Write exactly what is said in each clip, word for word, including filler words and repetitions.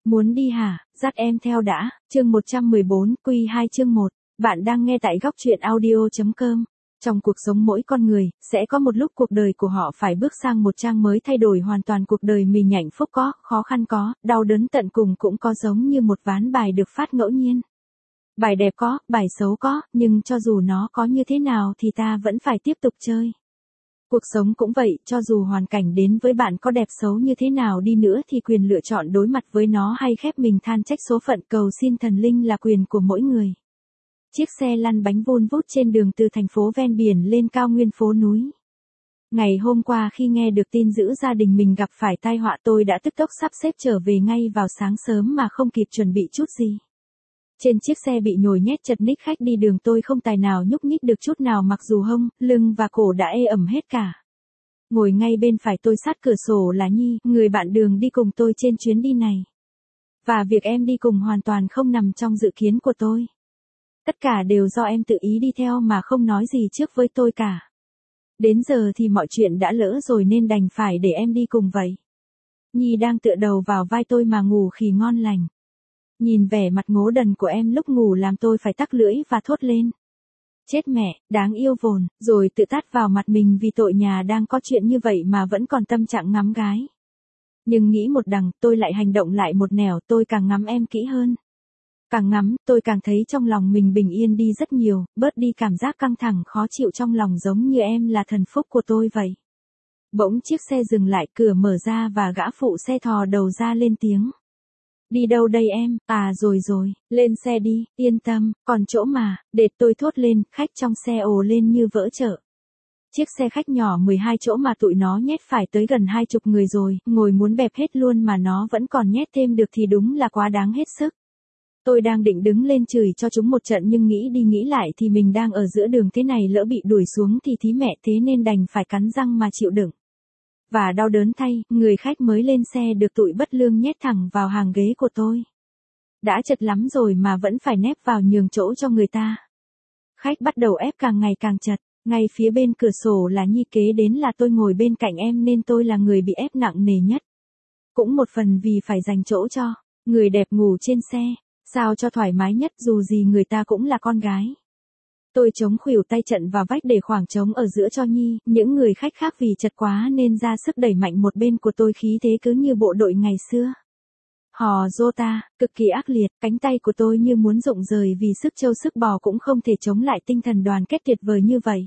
Muốn đi hả, dắt em theo đã, chương một trăm mười bốn, quy hai chương một. Bạn đang nghe tại góc truyện audio.com. Trong cuộc sống mỗi con người, sẽ có một lúc cuộc đời của họ phải bước sang một trang mới, thay đổi hoàn toàn cuộc đời mình. Hạnh phúc có, khó khăn có, đau đớn tận cùng cũng có, giống như một ván bài được phát ngẫu nhiên. Bài đẹp có, bài xấu có, nhưng cho dù nó có như thế nào thì ta vẫn phải tiếp tục chơi. Cuộc sống cũng vậy, cho dù hoàn cảnh đến với bạn có đẹp xấu như thế nào đi nữa thì quyền lựa chọn đối mặt với nó hay khép mình than trách số phận cầu xin thần linh là quyền của mỗi người. Chiếc xe lăn bánh vun vút trên đường từ thành phố ven biển lên cao nguyên phố núi. Ngày hôm qua khi nghe được tin dữ gia đình mình gặp phải tai họa, tôi đã tức tốc sắp xếp trở về ngay vào sáng sớm mà không kịp chuẩn bị chút gì. Trên chiếc xe bị nhồi nhét chật ních, khách đi đường tôi không tài nào nhúc nhích được chút nào, mặc dù hông, lưng và cổ đã ê ẩm hết cả. Ngồi ngay bên phải tôi sát cửa sổ là Nhi, người bạn đường đi cùng tôi trên chuyến đi này. Và việc em đi cùng hoàn toàn không nằm trong dự kiến của tôi. Tất cả đều do em tự ý đi theo mà không nói gì trước với tôi cả. Đến giờ thì mọi chuyện đã lỡ rồi nên đành phải để em đi cùng vậy. Nhi đang tựa đầu vào vai tôi mà ngủ khì ngon lành. Nhìn vẻ mặt ngố đần của em lúc ngủ làm tôi phải tắc lưỡi và thốt lên. Chết mẹ, đáng yêu vồn, rồi tự tát vào mặt mình vì tội nhà đang có chuyện như vậy mà vẫn còn tâm trạng ngắm gái. Nhưng nghĩ một đằng, tôi lại hành động lại một nẻo, tôi càng ngắm em kỹ hơn. Càng ngắm, tôi càng thấy trong lòng mình bình yên đi rất nhiều, bớt đi cảm giác căng thẳng khó chịu trong lòng, giống như em là thần phúc của tôi vậy. Bỗng chiếc xe dừng lại, cửa mở ra và gã phụ xe thò đầu ra lên tiếng. Đi đâu đây em, à rồi rồi, lên xe đi, yên tâm, còn chỗ mà, để tôi thốt lên, khách trong xe ồ lên như vỡ chợ. Chiếc xe khách nhỏ mười hai chỗ mà tụi nó nhét phải tới gần hai chục người rồi, ngồi muốn bẹp hết luôn mà nó vẫn còn nhét thêm được thì đúng là quá đáng hết sức. Tôi đang định đứng lên chửi cho chúng một trận nhưng nghĩ đi nghĩ lại thì mình đang ở giữa đường thế này, lỡ bị đuổi xuống thì thí mẹ, thế nên đành phải cắn răng mà chịu đựng. Và đau đớn thay, người khách mới lên xe được tụi bất lương nhét thẳng vào hàng ghế của tôi. Đã chật lắm rồi mà vẫn phải nép vào nhường chỗ cho người ta. Khách bắt đầu ép càng ngày càng chật, ngay phía bên cửa sổ là Nhi, kế đến là tôi ngồi bên cạnh em nên tôi là người bị ép nặng nề nhất. Cũng một phần vì phải dành chỗ cho người đẹp ngủ trên xe, sao cho thoải mái nhất, dù gì người ta cũng là con gái. Tôi chống khuỷu tay trận vào vách để khoảng trống ở giữa cho Nhi, những người khách khác vì chật quá nên ra sức đẩy mạnh một bên của tôi, khí thế cứ như bộ đội ngày xưa. Hò rô ta, cực kỳ ác liệt, cánh tay của tôi như muốn rụng rời vì sức trâu sức bò cũng không thể chống lại tinh thần đoàn kết tuyệt vời như vậy.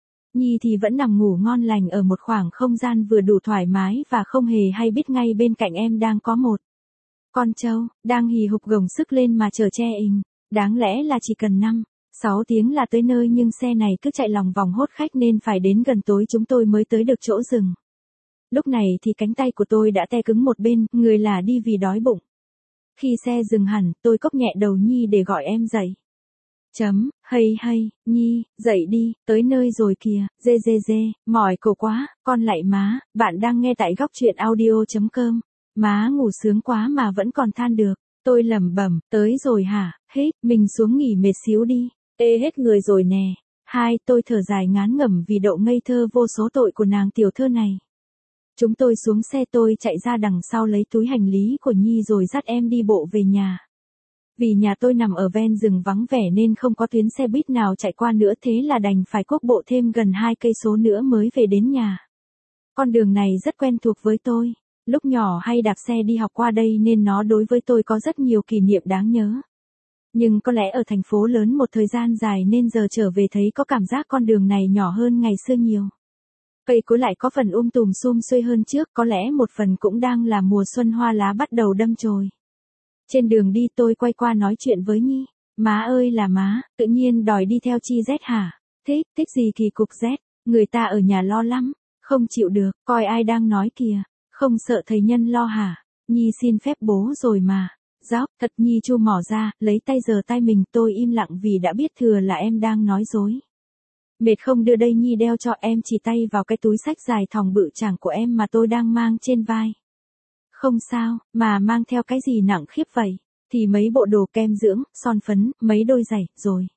Nhi thì vẫn nằm ngủ ngon lành ở một khoảng không gian vừa đủ thoải mái và không hề hay biết ngay bên cạnh em đang có một con trâu, đang hì hục gồng sức lên mà chở che ình. Đáng lẽ là chỉ cần năm, sáu tiếng là tới nơi nhưng xe này cứ chạy lòng vòng hốt khách nên phải đến gần tối chúng tôi mới tới được chỗ dừng. Lúc này thì cánh tay của tôi đã tê cứng một bên, người là đi vì đói bụng. Khi xe dừng hẳn, tôi cốc nhẹ đầu Nhi để gọi em dậy. Chấm, hay hay, Nhi, dậy đi, tới nơi rồi kìa, dê dê dê, mỏi cổ quá, con lạy má, bạn đang nghe tại góc truyện audio.com. Má ngủ sướng quá mà vẫn còn than được. Tôi lẩm bẩm, tới rồi hả, hết, mình xuống nghỉ mệt xíu đi, ê hết người rồi nè. Hai, tôi thở dài ngán ngẩm vì độ ngây thơ vô số tội của nàng tiểu thơ này. Chúng tôi xuống xe, tôi chạy ra đằng sau lấy túi hành lý của Nhi rồi dắt em đi bộ về nhà. Vì nhà tôi nằm ở ven rừng vắng vẻ nên không có tuyến xe buýt nào chạy qua nữa, thế là đành phải cuốc bộ thêm gần hai cây số nữa mới về đến nhà. Con đường này rất quen thuộc với tôi. Lúc nhỏ hay đạp xe đi học qua đây nên nó đối với tôi có rất nhiều kỷ niệm đáng nhớ. Nhưng có lẽ ở thành phố lớn một thời gian dài nên giờ trở về thấy có cảm giác con đường này nhỏ hơn ngày xưa nhiều. Cây cối lại có phần um tùm sum xuê hơn trước, có lẽ một phần cũng đang là mùa xuân, hoa lá bắt đầu đâm chồi. Trên đường đi tôi quay qua nói chuyện với Nhi. Má ơi là má, tự nhiên đòi đi theo Chi Z hả? Thế, thích gì kỳ cục Z, người ta ở nhà lo lắm, không chịu được, coi ai đang nói kìa. Không sợ thầy nhân lo hả? Nhi xin phép bố rồi mà. Dóc, thật. Nhi chu mỏ ra, lấy tay giở tay mình, tôi im lặng vì đã biết thừa là em đang nói dối. Mệt không, đưa đây Nhi đeo cho em, chỉ tay vào cái túi xách dài thòng bự chảng của em mà tôi đang mang trên vai. Không sao, mà mang theo cái gì nặng khiếp vậy? Thì mấy bộ đồ kem dưỡng, son phấn, mấy đôi giày, rồi.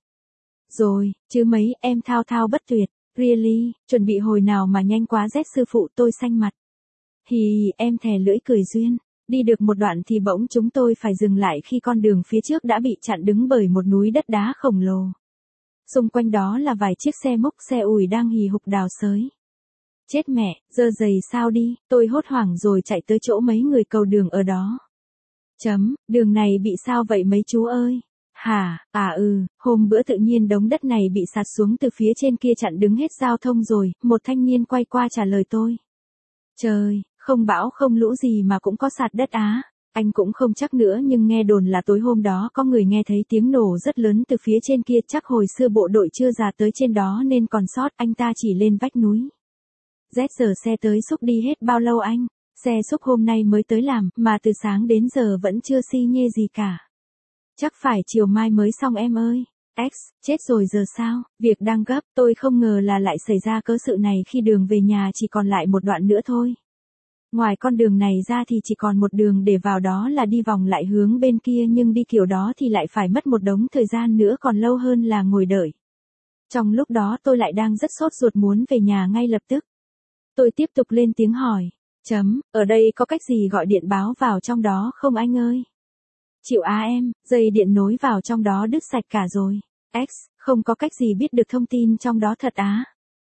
Rồi, chứ mấy, em thao thao bất tuyệt. Really, chuẩn bị hồi nào mà nhanh quá Z sư phụ, tôi xanh mặt. Hì, em thè lưỡi cười duyên. Đi được một đoạn thì bỗng chúng tôi phải dừng lại khi con đường phía trước đã bị chặn đứng bởi một núi đất đá khổng lồ. Xung quanh đó là vài chiếc xe múc xe ủi đang hì hục đào xới. Chết mẹ, dơ giày sao đi, tôi hốt hoảng rồi chạy tới chỗ mấy người cầu đường ở đó. Chấm, đường này bị sao vậy mấy chú ơi? Hả, à ừ, hôm bữa tự nhiên đống đất này bị sạt xuống từ phía trên kia chặn đứng hết giao thông rồi, một thanh niên quay qua trả lời tôi. Trời, không bão không lũ gì mà cũng có sạt đất á. Anh cũng không chắc nữa nhưng nghe đồn là tối hôm đó có người nghe thấy tiếng nổ rất lớn từ phía trên kia, chắc hồi xưa bộ đội chưa ra tới trên đó nên còn sót, anh ta chỉ lên vách núi. Z giờ xe tới xúc đi hết bao lâu anh? Xe xúc hôm nay mới tới làm, mà từ sáng đến giờ vẫn chưa xi nhê gì cả. Chắc phải chiều mai mới xong em ơi. X, chết rồi giờ sao? Việc đang gấp, tôi không ngờ là lại xảy ra cớ sự này khi đường về nhà chỉ còn lại một đoạn nữa thôi. Ngoài con đường này ra thì chỉ còn một đường để vào, đó là đi vòng lại hướng bên kia, nhưng đi kiểu đó thì lại phải mất một đống thời gian nữa, còn lâu hơn là ngồi đợi. Trong lúc đó tôi lại đang rất sốt ruột muốn về nhà ngay lập tức. Tôi tiếp tục lên tiếng hỏi. Chấm, ở đây có cách gì gọi điện báo vào trong đó không anh ơi? Chịu á em, dây điện nối vào trong đó đứt sạch cả rồi. X, không có cách gì biết được thông tin trong đó thật á?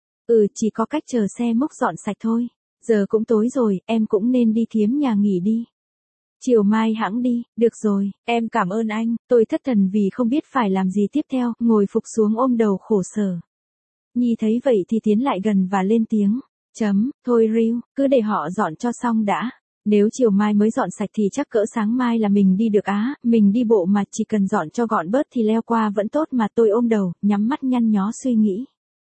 Ừ, chỉ có cách chờ xe múc dọn sạch thôi. Giờ cũng tối rồi, em cũng nên đi kiếm nhà nghỉ đi. Chiều mai hẵng đi, được rồi, em cảm ơn anh. Tôi thất thần vì không biết phải làm gì tiếp theo, ngồi phục xuống ôm đầu khổ sở. Nhi thấy vậy thì tiến lại gần và lên tiếng. Chấm, thôi Riu, cứ để họ dọn cho xong đã. Nếu chiều mai mới dọn sạch thì chắc cỡ sáng mai là mình đi được á, mình đi bộ mà, chỉ cần dọn cho gọn bớt thì leo qua vẫn tốt mà. Tôi ôm đầu, nhắm mắt nhăn nhó suy nghĩ.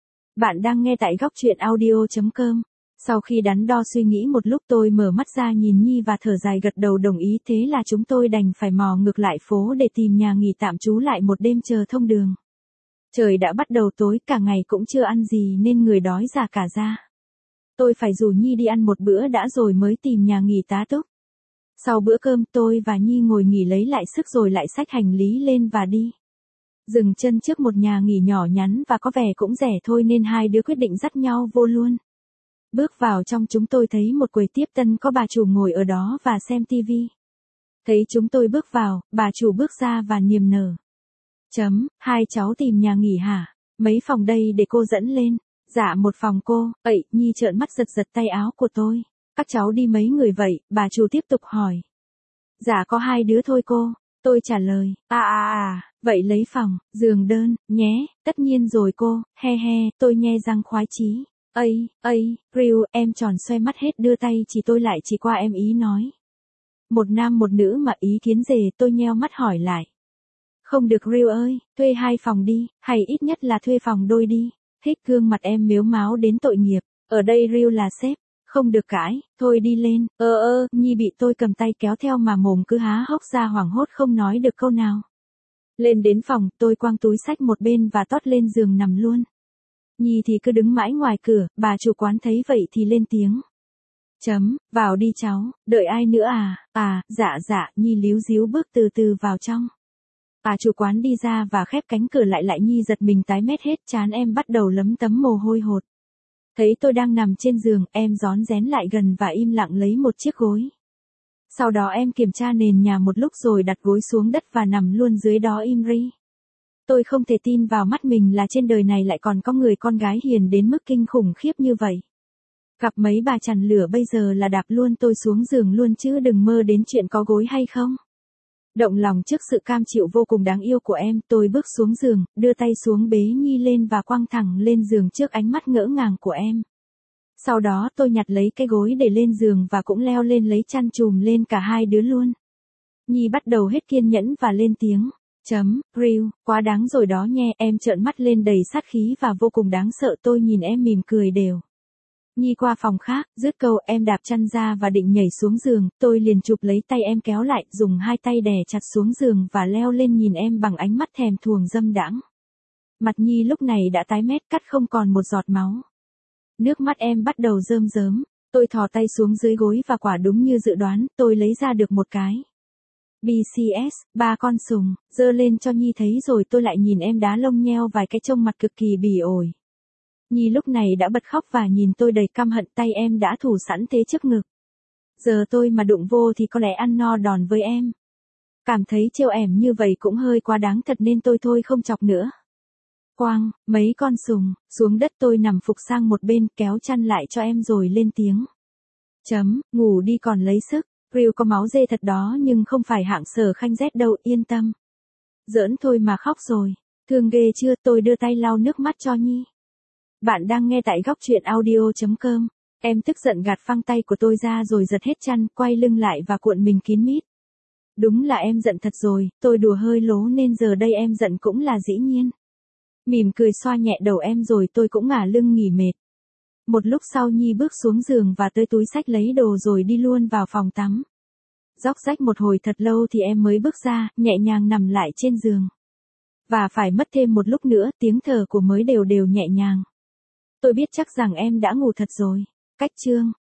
Bạn đang nghe tại góc truyện audio chấm com. Sau khi đắn đo suy nghĩ một lúc, tôi mở mắt ra nhìn Nhi và thở dài gật đầu đồng ý, thế là chúng tôi đành phải mò ngược lại phố để tìm nhà nghỉ tạm trú lại một đêm chờ thông đường. Trời đã bắt đầu tối, cả ngày cũng chưa ăn gì nên người đói rả cả da. Tôi phải rủ Nhi đi ăn một bữa đã rồi mới tìm nhà nghỉ tá túc. Sau bữa cơm tôi và Nhi ngồi nghỉ lấy lại sức rồi lại xách hành lý lên và đi. Dừng chân trước một nhà nghỉ nhỏ nhắn và có vẻ cũng rẻ thôi nên hai đứa quyết định dắt nhau vô luôn. Bước vào trong chúng tôi thấy một quầy tiếp tân có bà chủ ngồi ở đó và xem tivi. Thấy chúng tôi bước vào, bà chủ bước ra và niềm nở. Chấm, hai cháu tìm nhà nghỉ hả? Mấy phòng đây để cô dẫn lên. Dạ một phòng cô. Ậy, Nhi trợn mắt giật giật tay áo của tôi. Các cháu đi mấy người vậy? Bà chủ tiếp tục hỏi. Dạ có hai đứa thôi cô. Tôi trả lời. À à à, vậy lấy phòng, giường đơn, nhé. Tất nhiên rồi cô, he he, tôi nhe răng khoái chí. Ây, ây, Riu, em tròn xoe mắt hết đưa tay chỉ tôi lại chỉ qua em ý nói. Một nam một nữ mà ý kiến rể, tôi nheo mắt hỏi lại. Không được Riu ơi, thuê hai phòng đi, hay ít nhất là thuê phòng đôi đi. Hít gương mặt em mếu máo đến tội nghiệp, ở đây Riu là sếp, không được cãi, thôi đi lên. Ơ ơ, Nhi bị tôi cầm tay kéo theo mà mồm cứ há hốc ra hoảng hốt không nói được câu nào. Lên đến phòng, tôi quăng túi xách một bên và tót lên giường nằm luôn. Nhi thì cứ đứng mãi ngoài cửa, bà chủ quán thấy vậy thì lên tiếng. Chấm, vào đi cháu, đợi ai nữa à? À, dạ dạ, Nhi líu díu bước từ từ vào trong. Bà chủ quán đi ra và khép cánh cửa lại lại Nhi giật mình tái mét hết, trán em bắt đầu lấm tấm mồ hôi hột. Thấy tôi đang nằm trên giường, em rón rén lại gần và im lặng lấy một chiếc gối. Sau đó em kiểm tra nền nhà một lúc rồi đặt gối xuống đất và nằm luôn dưới đó im ri. Tôi không thể tin vào mắt mình là trên đời này lại còn có người con gái hiền đến mức kinh khủng khiếp như vậy. Gặp mấy bà chằn lửa bây giờ là đạp luôn tôi xuống giường luôn chứ đừng mơ đến chuyện có gối hay không. Động lòng trước sự cam chịu vô cùng đáng yêu của em, tôi bước xuống giường, đưa tay xuống bế Nhi lên và quăng thẳng lên giường trước ánh mắt ngỡ ngàng của em. Sau đó tôi nhặt lấy cái gối để lên giường và cũng leo lên lấy chăn chùm lên cả hai đứa luôn. Nhi bắt đầu hết kiên nhẫn và lên tiếng. Chấm, Riu, quá đáng rồi đó nghe. Em trợn mắt lên đầy sát khí và vô cùng đáng sợ. Tôi nhìn em mỉm cười đều. Nhi qua phòng khác, dứt câu em đạp chăn ra và định nhảy xuống giường, tôi liền chụp lấy tay em kéo lại, dùng hai tay đè chặt xuống giường và leo lên nhìn em bằng ánh mắt thèm thuồng dâm đãng. Mặt Nhi lúc này đã tái mét cắt không còn một giọt máu. Nước mắt em bắt đầu rơm rớm, tôi thò tay xuống dưới gối và quả đúng như dự đoán, tôi lấy ra được một cái bê xê ét, ba con sùng, giơ lên cho Nhi thấy rồi tôi lại nhìn em đá lông nheo vài cái trông mặt cực kỳ bỉ ổi. Nhi lúc này đã bật khóc và nhìn tôi đầy căm hận, tay em đã thủ sẵn thế trước ngực. Giờ tôi mà đụng vô thì có lẽ ăn no đòn với em. Cảm thấy trêu ẻm như vậy cũng hơi quá đáng thật nên tôi thôi không chọc nữa. Quang, mấy con sùng, xuống đất tôi nằm phục sang một bên kéo chăn lại cho em rồi lên tiếng. Chấm, ngủ đi còn lấy sức, Ryu có máu dê thật đó nhưng không phải hạng Sở Khanh Z đâu, yên tâm. Giỡn thôi mà khóc rồi, thương ghê chưa, tôi đưa tay lau nước mắt cho Nhi. Bạn đang nghe tại góc truyện audio chấm com. Em tức giận gạt phăng tay của tôi ra rồi giật hết chăn, quay lưng lại và cuộn mình kín mít. Đúng là em giận thật rồi, tôi đùa hơi lố nên giờ đây em giận cũng là dĩ nhiên. Mỉm cười xoa nhẹ đầu em rồi tôi cũng ngả lưng nghỉ mệt. Một lúc sau Nhi bước xuống giường và tới túi xách lấy đồ rồi đi luôn vào phòng tắm. Róc rách một hồi thật lâu thì em mới bước ra, nhẹ nhàng nằm lại trên giường. Và phải mất thêm một lúc nữa, tiếng thở của mới đều đều nhẹ nhàng. Tôi biết chắc rằng em đã ngủ thật rồi. Cách chương